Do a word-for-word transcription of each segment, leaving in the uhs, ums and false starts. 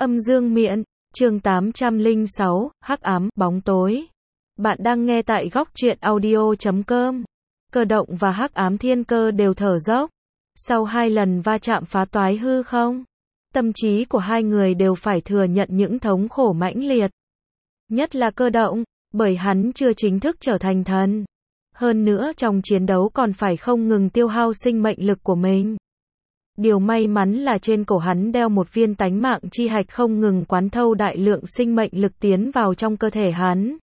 Âm dương miện, chương tám trăm lẻ sáu, hắc ám, bóng tối. Bạn đang nghe tại góc truyện audio chấm com. Cơ động và hắc ám thiên cơ đều thở dốc. Sau hai lần va chạm phá toái hư không, tâm trí của hai người đều phải thừa nhận những thống khổ mãnh liệt. Nhất là cơ động, bởi hắn chưa chính thức trở thành thần. Hơn nữa trong chiến đấu còn phải không ngừng tiêu hao sinh mệnh lực của mình. Điều may mắn là trên cổ hắn đeo một viên tánh mạng chi hạch không ngừng quán thâu đại lượng sinh mệnh lực tiến vào trong cơ thể hắn.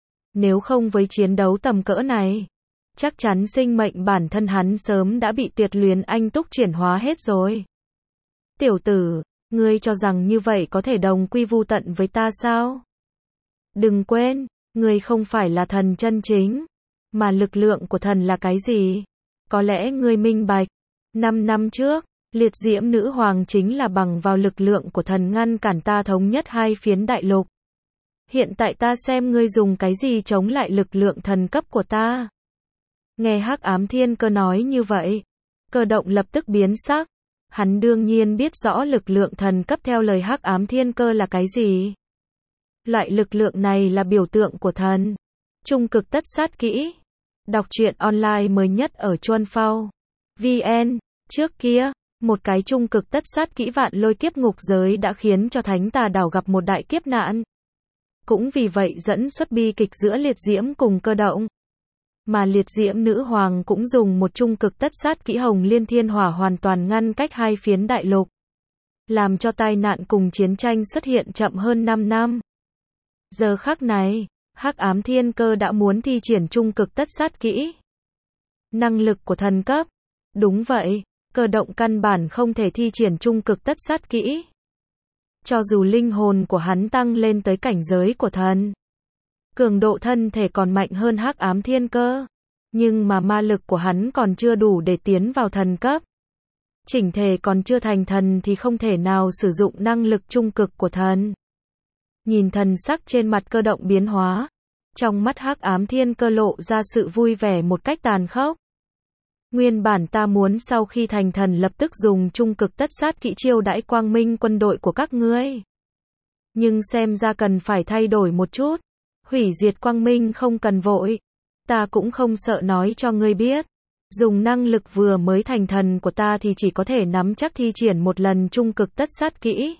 Nếu không với chiến đấu tầm cỡ này, chắc chắn sinh mệnh bản thân hắn sớm đã bị tuyệt luyến anh túc chuyển hóa hết rồi. Tiểu tử, ngươi cho rằng như vậy có thể đồng quy vu tận với ta sao? Đừng quên, ngươi không phải là thần chân chính, mà lực lượng của thần là cái gì? Có lẽ ngươi minh bạch, năm năm trước, liệt diễm nữ hoàng chính là bằng vào lực lượng của thần ngăn cản ta thống nhất hai phiến đại lục. Hiện tại ta xem ngươi dùng cái gì chống lại lực lượng thần cấp của ta. Nghe hắc ám thiên cơ nói như vậy, cơ động lập tức biến sắc. Hắn đương nhiên biết rõ lực lượng thần cấp theo lời hắc ám thiên cơ là cái gì. Loại lực lượng này là biểu tượng của thần. Trung cực tất sát kỹ. Đọc truyện online mới nhất ở Chuan Phao vê en. Trước kia, một cái trung cực tất sát kỹ vạn lôi kiếp ngục giới đã khiến cho thánh tà đảo gặp một đại kiếp nạn. Cũng vì vậy dẫn xuất bi kịch giữa liệt diễm cùng cơ động. Mà liệt diễm nữ hoàng cũng dùng một trung cực tất sát kỹ hồng liên thiên hỏa hoàn toàn ngăn cách hai phiến đại lục. Làm cho tai nạn cùng chiến tranh xuất hiện chậm hơn năm năm. Giờ khắc này, hắc ám thiên cơ đã muốn thi triển trung cực tất sát kỹ. Năng lực của thần cấp. Đúng vậy, cơ động căn bản không thể thi triển trung cực tất sát kỹ. Cho dù linh hồn của hắn tăng lên tới cảnh giới của thần, cường độ thân thể còn mạnh hơn hắc ám thiên cơ, nhưng mà ma lực của hắn còn chưa đủ để tiến vào thần cấp. Chỉnh thể còn chưa thành thần thì không thể nào sử dụng năng lực trung cực của thần. Nhìn thần sắc trên mặt cơ động biến hóa, trong mắt hắc ám thiên cơ lộ ra sự vui vẻ một cách tàn khốc. Nguyên bản ta muốn sau khi thành thần lập tức dùng trung cực tất sát kỹ chiêu đãi quang minh quân đội của các ngươi. Nhưng xem ra cần phải thay đổi một chút. Hủy diệt quang minh không cần vội. Ta cũng không sợ nói cho ngươi biết. Dùng năng lực vừa mới thành thần của ta thì chỉ có thể nắm chắc thi triển một lần trung cực tất sát kỹ.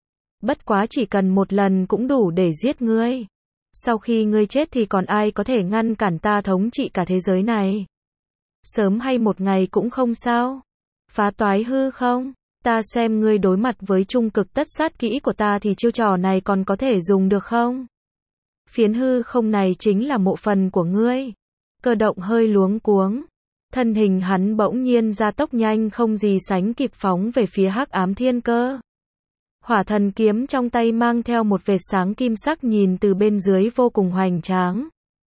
Bất quá chỉ cần một lần cũng đủ để giết ngươi. Sau khi ngươi chết thì còn ai có thể ngăn cản ta thống trị cả thế giới này. Sớm hay một ngày cũng không sao. Phá toái hư không? Ta xem ngươi đối mặt với trung cực tất sát kỹ của ta thì chiêu trò này còn có thể dùng được không? Phiến hư không này chính là mộ phần của ngươi. Cơ động hơi luống cuống. Thân hình hắn bỗng nhiên gia tốc nhanh không gì sánh kịp phóng về phía hắc ám thiên cơ. Hỏa thần kiếm trong tay mang theo một vệt sáng kim sắc nhìn từ bên dưới vô cùng hoành tráng.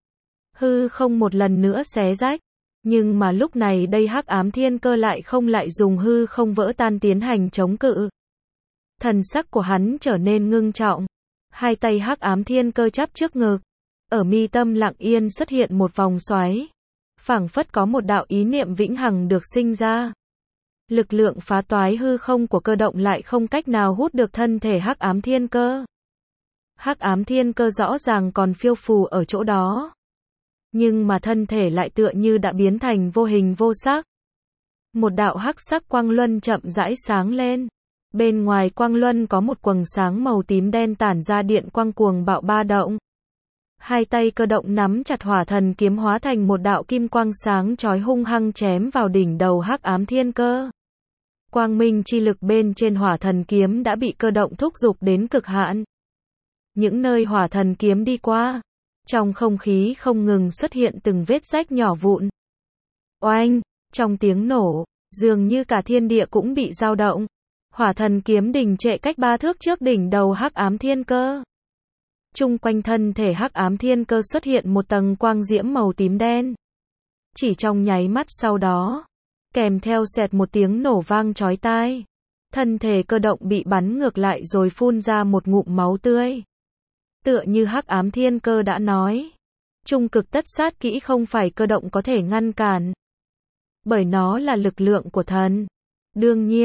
Hư không một lần nữa xé rách. Nhưng mà lúc này đây hắc ám thiên cơ lại không lại dùng hư không vỡ tan tiến hành chống cự. Thần sắc của hắn trở nên ngưng trọng. Hai tay hắc ám thiên cơ chắp trước ngực. Ở mi tâm lặng yên xuất hiện một vòng xoáy. Phảng phất có một đạo ý niệm vĩnh hằng được sinh ra. Lực lượng phá toái hư không của cơ động lại không cách nào hút được thân thể hắc ám thiên cơ. Hắc ám thiên cơ rõ ràng còn phiêu phù ở chỗ đó. Nhưng mà thân thể lại tựa như đã biến thành vô hình vô sắc. Một đạo hắc sắc quang luân chậm rãi sáng lên. Bên ngoài quang luân có một quầng sáng màu tím đen tản ra điện quang cuồng bạo ba động. Hai tay cơ động nắm chặt hỏa thần kiếm hóa thành một đạo kim quang sáng chói hung hăng chém vào đỉnh đầu hắc ám thiên cơ. Quang minh chi lực bên trên hỏa thần kiếm đã bị cơ động thúc giục đến cực hạn. Những nơi hỏa thần kiếm đi qua, trong không khí không ngừng xuất hiện từng vết rách nhỏ vụn. Oanh, trong tiếng nổ, dường như cả thiên địa cũng bị dao động. Hỏa thần kiếm đình trệ cách ba thước trước đỉnh đầu hắc ám thiên cơ. Chung quanh thân thể hắc ám thiên cơ xuất hiện một tầng quang diễm màu tím đen. Chỉ trong nháy mắt sau đó, kèm theo xoẹt một tiếng nổ vang chói tai, thân thể cơ động bị bắn ngược lại rồi phun ra một ngụm máu tươi. Tựa như hắc ám thiên cơ đã nói, trung cực tất sát kỹ không phải cơ động có thể ngăn cản. Bởi nó là lực lượng của thần. Đương nhiên,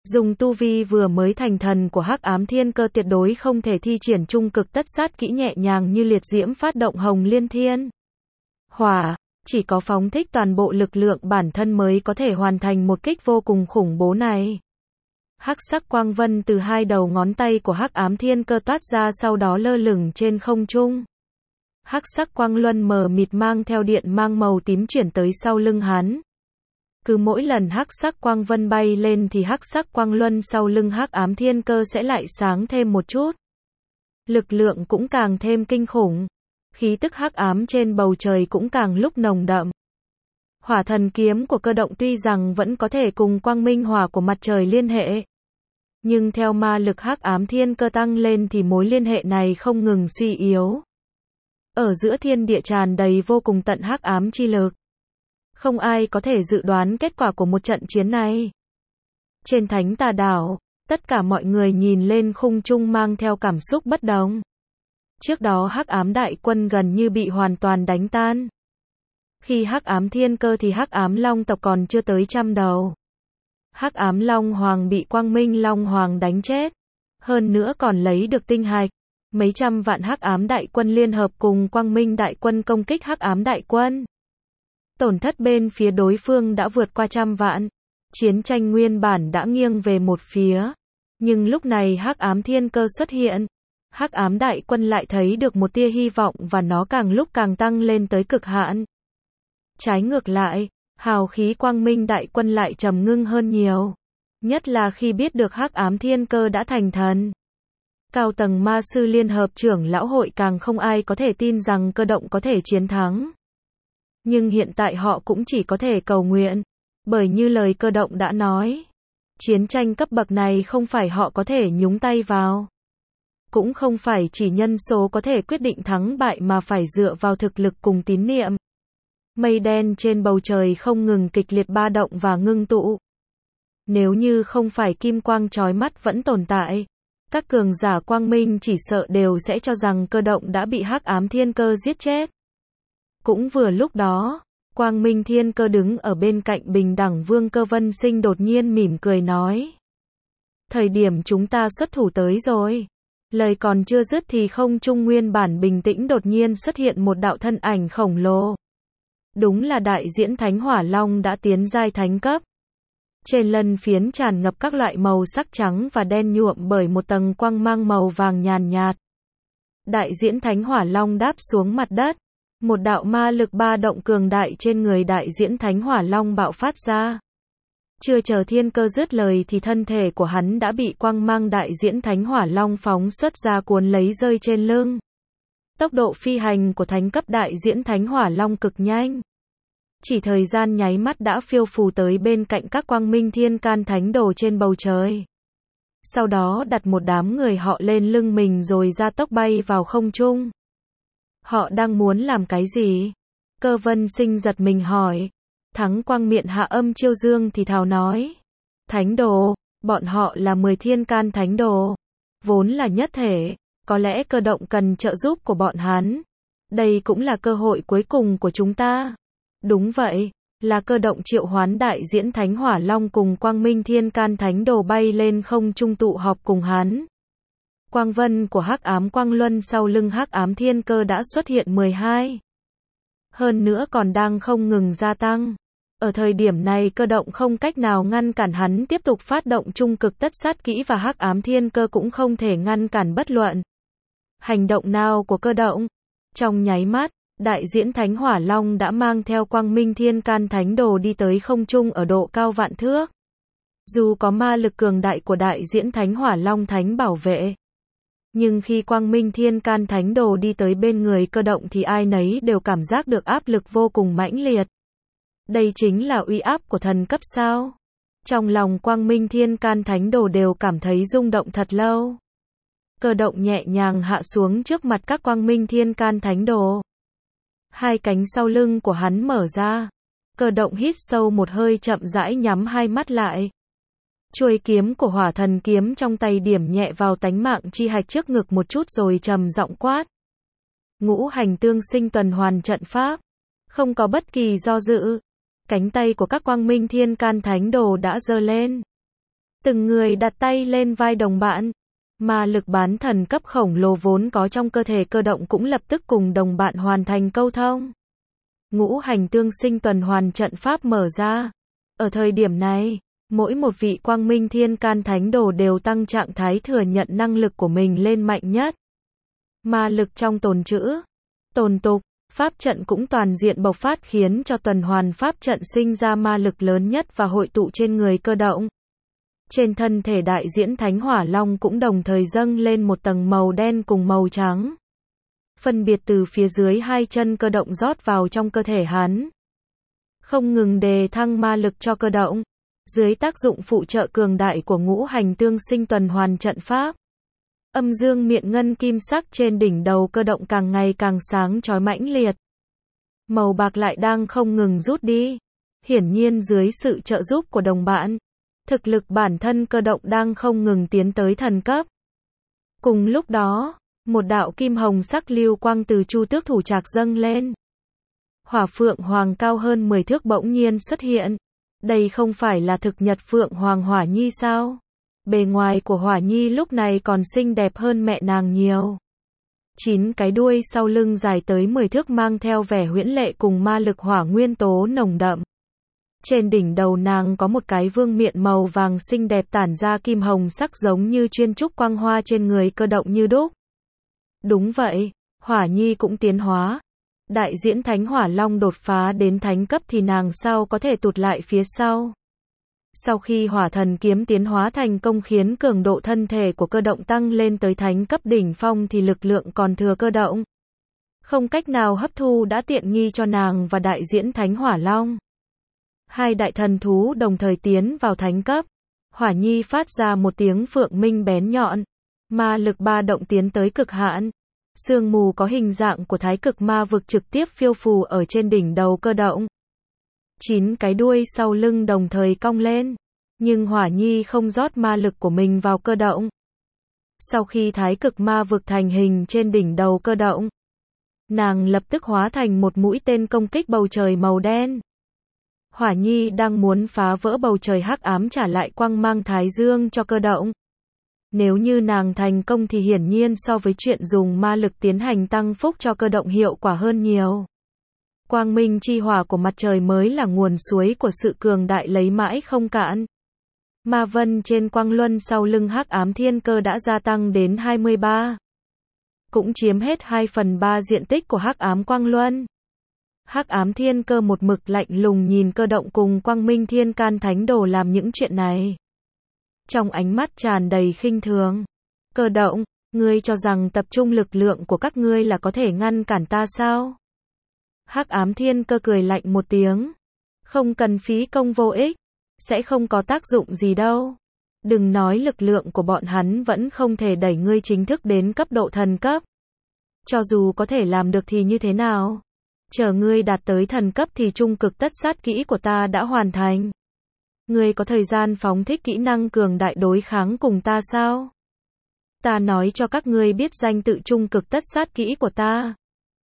Dùng tu vi vừa mới thành thần của Hắc Ám Thiên Cơ tuyệt đối không thể thi triển trung cực tất sát kỹ nhẹ nhàng như liệt diễm phát động Hồng Liên Thiên Hỏa, chỉ có phóng thích toàn bộ lực lượng bản thân mới có thể hoàn thành một kích vô cùng khủng bố này. Hắc sắc quang vân từ hai đầu ngón tay của Hắc Ám Thiên Cơ toát ra, sau đó lơ lửng trên không trung. Hắc sắc quang luân mờ mịt mang theo điện mang màu tím chuyển tới sau lưng hắn. Cứ mỗi lần hắc sắc quang vân bay lên thì hắc sắc quang luân sau lưng Hắc Ám Thiên Cơ sẽ lại sáng thêm một chút. Lực lượng cũng càng thêm kinh khủng. Khí tức hắc ám trên bầu trời cũng càng lúc nồng đậm. Hỏa thần kiếm của Cơ Động tuy rằng vẫn có thể cùng quang minh hỏa của mặt trời liên hệ, nhưng theo ma lực Hắc Ám Thiên Cơ tăng lên thì mối liên hệ này không ngừng suy yếu. Ở giữa thiên địa tràn đầy vô cùng tận hắc ám chi lực. Không ai có thể dự đoán kết quả của một trận chiến này. Trên Thánh Tà Đảo, tất cả mọi người nhìn lên khung trung mang theo cảm xúc bất đồng. Trước đó Hắc Ám Đại Quân gần như bị hoàn toàn đánh tan. Khi Hắc Ám Thiên Cơ thì Hắc Ám Long tộc còn chưa tới trăm đầu. Hắc Ám Long Hoàng bị Quang Minh Long Hoàng đánh chết. Hơn nữa còn lấy được tinh hạch. Mấy trăm vạn Hắc Ám Đại Quân liên hợp cùng Quang Minh Đại Quân công kích Hắc Ám Đại Quân. Tổn thất bên phía đối phương đã vượt qua trăm vạn. Chiến tranh nguyên bản đã nghiêng về một phía. Nhưng lúc này Hắc Ám Thiên Cơ xuất hiện. Hắc Ám Đại Quân lại thấy được một tia hy vọng và nó càng lúc càng tăng lên tới cực hạn. Trái ngược lại, hào khí Quang Minh Đại Quân lại trầm ngưng hơn nhiều. Nhất là khi biết được Hắc Ám Thiên Cơ đã thành thần. Cao tầng ma sư liên hợp trưởng lão hội càng không ai có thể tin rằng Cơ Động có thể chiến thắng. Nhưng hiện tại họ cũng chỉ có thể cầu nguyện. Bởi như lời Cơ Động đã nói. Chiến tranh cấp bậc này không phải họ có thể nhúng tay vào. Cũng không phải chỉ nhân số có thể quyết định thắng bại mà phải dựa vào thực lực cùng tín niệm. Mây đen trên bầu trời không ngừng kịch liệt ba động và ngưng tụ. Nếu như không phải kim quang chói mắt vẫn tồn tại, các cường giả quang minh chỉ sợ đều sẽ cho rằng Cơ Động đã bị Hắc Ám Thiên Cơ giết chết. Cũng vừa lúc đó, Quang Minh Thiên Cơ đứng ở bên cạnh Bình Đẳng Vương Cơ Vân Sinh đột nhiên mỉm cười nói. Thời điểm chúng ta xuất thủ tới rồi. Lời còn chưa dứt thì không trung nguyên bản bình tĩnh đột nhiên xuất hiện một đạo thân ảnh khổng lồ. Đúng là đại diễn Thánh Hỏa Long đã tiến giai thánh cấp. Trên lân phiến tràn ngập các loại màu sắc trắng và đen nhuộm bởi một tầng quang mang màu vàng nhàn nhạt. Đại diễn Thánh Hỏa Long đáp xuống mặt đất. Một đạo ma lực ba động cường đại trên người đại diễn Thánh Hỏa Long bạo phát ra. Chưa chờ Thiên Cơ dứt lời thì thân thể của hắn đã bị quang mang đại diễn Thánh Hỏa Long phóng xuất ra cuốn lấy rơi trên lưng. Tốc độ phi hành của thánh cấp đại diễn Thánh Hỏa Long cực nhanh. Chỉ thời gian nháy mắt đã phiêu phù tới bên cạnh các quang minh thiên can thánh đồ trên bầu trời. Sau đó đặt một đám người họ lên lưng mình rồi ra tốc bay vào không trung. Họ đang muốn làm cái gì? Cơ Vân Sinh giật mình hỏi. Thắng Quang miệng hạ âm chiêu dương thì thào nói. Thánh đồ, bọn họ là mười thiên can thánh đồ. Vốn là nhất thể, có lẽ Cơ Động cần trợ giúp của bọn hắn. Đây cũng là cơ hội cuối cùng của chúng ta. Đúng vậy, là Cơ Động triệu hoán đại diễn Thánh Hỏa Long cùng Quang Minh Thiên Can Thánh Đồ bay lên không trung tụ họp cùng hắn. Quang vân của Hắc Ám Quang Luân sau lưng Hắc Ám Thiên Cơ đã xuất hiện mười hai. Hơn nữa còn đang không ngừng gia tăng. Ở thời điểm này Cơ Động không cách nào ngăn cản hắn tiếp tục phát động trung cực tất sát kỹ và Hắc Ám Thiên Cơ cũng không thể ngăn cản bất luận hành động nào của Cơ Động. Trong nháy mắt, đại diễn Thánh Hỏa Long đã mang theo Quang Minh Thiên Can Thánh Đồ đi tới không trung ở độ cao vạn thước. Dù có ma lực cường đại của đại diễn Thánh Hỏa Long Thánh bảo vệ, nhưng khi Quang Minh Thiên Can Thánh Đồ đi tới bên người Cơ Động thì ai nấy đều cảm giác được áp lực vô cùng mãnh liệt. Đây chính là uy áp của thần cấp sao? Trong lòng Quang Minh Thiên Can Thánh Đồ đều cảm thấy rung động thật lâu. Cơ Động nhẹ nhàng hạ xuống trước mặt các Quang Minh Thiên Can Thánh Đồ. Hai cánh sau lưng của hắn mở ra. Cơ Động hít sâu một hơi chậm rãi nhắm hai mắt lại. Chuôi kiếm của Hỏa Thần kiếm trong tay điểm nhẹ vào tánh mạng chi hạch trước ngực một chút rồi trầm giọng quát. Ngũ hành tương sinh tuần hoàn trận pháp. Không có bất kỳ do dự. Cánh tay của các Quang Minh Thiên Can Thánh Đồ đã giơ lên. Từng người đặt tay lên vai đồng bạn. Ma lực bán thần cấp khổng lồ vốn có trong cơ thể cơ động cũng lập tức cùng đồng bạn hoàn thành câu thông. Ngũ hành tương sinh tuần hoàn trận pháp mở ra. Ở thời điểm này, mỗi một vị quang minh thiên can thánh đồ đều tăng trạng thái thừa nhận năng lực của mình lên mạnh nhất. Ma lực trong tồn trữ, tồn tục, pháp trận cũng toàn diện bộc phát khiến cho tuần hoàn pháp trận sinh ra ma lực lớn nhất và hội tụ trên người cơ động. Trên thân thể đại diễn thánh hỏa long cũng đồng thời dâng lên một tầng màu đen cùng màu trắng. Phân biệt từ phía dưới hai chân cơ động rót vào trong cơ thể hắn. Không ngừng đề thăng ma lực cho cơ động. Dưới tác dụng phụ trợ cường đại của ngũ hành tương sinh tuần hoàn trận pháp. Âm dương miện ngân kim sắc trên đỉnh đầu cơ động càng ngày càng sáng chói mãnh liệt. Màu bạc lại đang không ngừng rút đi. Hiển nhiên dưới sự trợ giúp của đồng bạn, thực lực bản thân cơ động đang không ngừng tiến tới thần cấp. Cùng lúc đó, một đạo kim hồng sắc lưu quang từ Chu Tước thủ trạc dâng lên. Hỏa phượng hoàng cao hơn mười thước bỗng nhiên xuất hiện. Đây không phải là thực nhật phượng hoàng Hỏa Nhi sao? Bề ngoài của Hỏa Nhi lúc này còn xinh đẹp hơn mẹ nàng nhiều. Chín cái đuôi sau lưng dài tới mười thước mang theo vẻ huyễn lệ cùng ma lực hỏa nguyên tố nồng đậm. Trên đỉnh đầu nàng có một cái vương miện màu vàng xinh đẹp tản ra kim hồng sắc giống như chuyên trúc quang hoa trên người cơ động như đúc. Đúng vậy, Hỏa Nhi cũng tiến hóa. Đại diễn thánh hỏa long đột phá đến thánh cấp thì nàng sao có thể tụt lại phía sau. Sau khi hỏa thần kiếm tiến hóa thành công khiến cường độ thân thể của cơ động tăng lên tới thánh cấp đỉnh phong thì lực lượng còn thừa cơ động không cách nào hấp thu đã tiện nghi cho nàng và đại diễn thánh hỏa long. Hai đại thần thú đồng thời tiến vào thánh cấp. Hỏa Nhi phát ra một tiếng phượng minh bén nhọn. Ma lực ba động tiến tới cực hạn. Sương mù có hình dạng của thái cực ma vực trực tiếp phiêu phù ở trên đỉnh đầu cơ động. Chín cái đuôi sau lưng đồng thời cong lên. Nhưng Hỏa Nhi không rót ma lực của mình vào cơ động. Sau khi thái cực ma vực thành hình trên đỉnh đầu cơ động, nàng lập tức hóa thành một mũi tên công kích bầu trời màu đen. Hỏa Nhi đang muốn phá vỡ bầu trời hắc ám trả lại quang mang thái dương cho cơ động. Nếu như nàng thành công thì hiển nhiên so với chuyện dùng ma lực tiến hành tăng phúc cho cơ động hiệu quả hơn nhiều. Quang minh chi hỏa của mặt trời mới là nguồn suối của sự cường đại lấy mãi không cạn. Ma vân trên quang luân sau lưng hắc ám thiên cơ đã gia tăng đến hai mươi ba. Cũng chiếm hết hai phần ba diện tích của hắc ám quang luân. Hắc ám thiên cơ một mực lạnh lùng nhìn cơ động cùng quang minh thiên can thánh đồ làm những chuyện này. Trong ánh mắt tràn đầy khinh thường. Cơ động, ngươi cho rằng tập trung lực lượng của các ngươi là có thể ngăn cản ta sao? Hắc ám thiên cơ cười lạnh một tiếng. Không cần phí công vô ích. Sẽ không có tác dụng gì đâu. Đừng nói lực lượng của bọn hắn vẫn không thể đẩy ngươi chính thức đến cấp độ thần cấp. Cho dù có thể làm được thì như thế nào? Chờ ngươi đạt tới thần cấp thì trung cực tất sát kỹ của ta đã hoàn thành. Ngươi có thời gian phóng thích kỹ năng cường đại đối kháng cùng ta sao? Ta nói cho các ngươi biết danh tự trung cực tất sát kỹ của ta.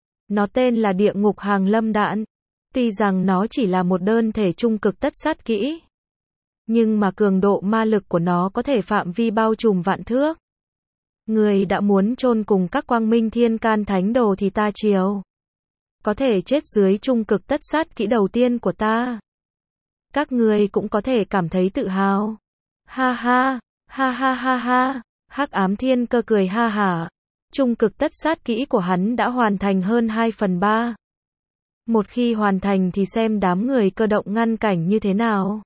Nó tên là địa ngục hàng lâm đạn. Tuy rằng nó chỉ là một đơn thể trung cực tất sát kỹ, nhưng mà cường độ ma lực của nó có thể phạm vi bao trùm vạn thước. Ngươi đã muốn chôn cùng các quang minh thiên can thánh đồ thì ta chiều. Có thể chết dưới trung cực tất sát kỹ đầu tiên của ta. Các ngươi cũng có thể cảm thấy tự hào. Ha ha, ha ha ha ha, hắc ám thiên cơ cười ha hả. Trung cực tất sát kỹ của hắn đã hoàn thành hơn hai phần ba. Một khi hoàn thành thì xem đám người cơ động ngăn cảnh như thế nào.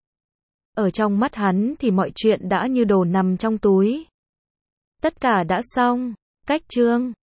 Ở trong mắt hắn thì mọi chuyện đã như đồ nằm trong túi. Tất cả đã xong. Cách chương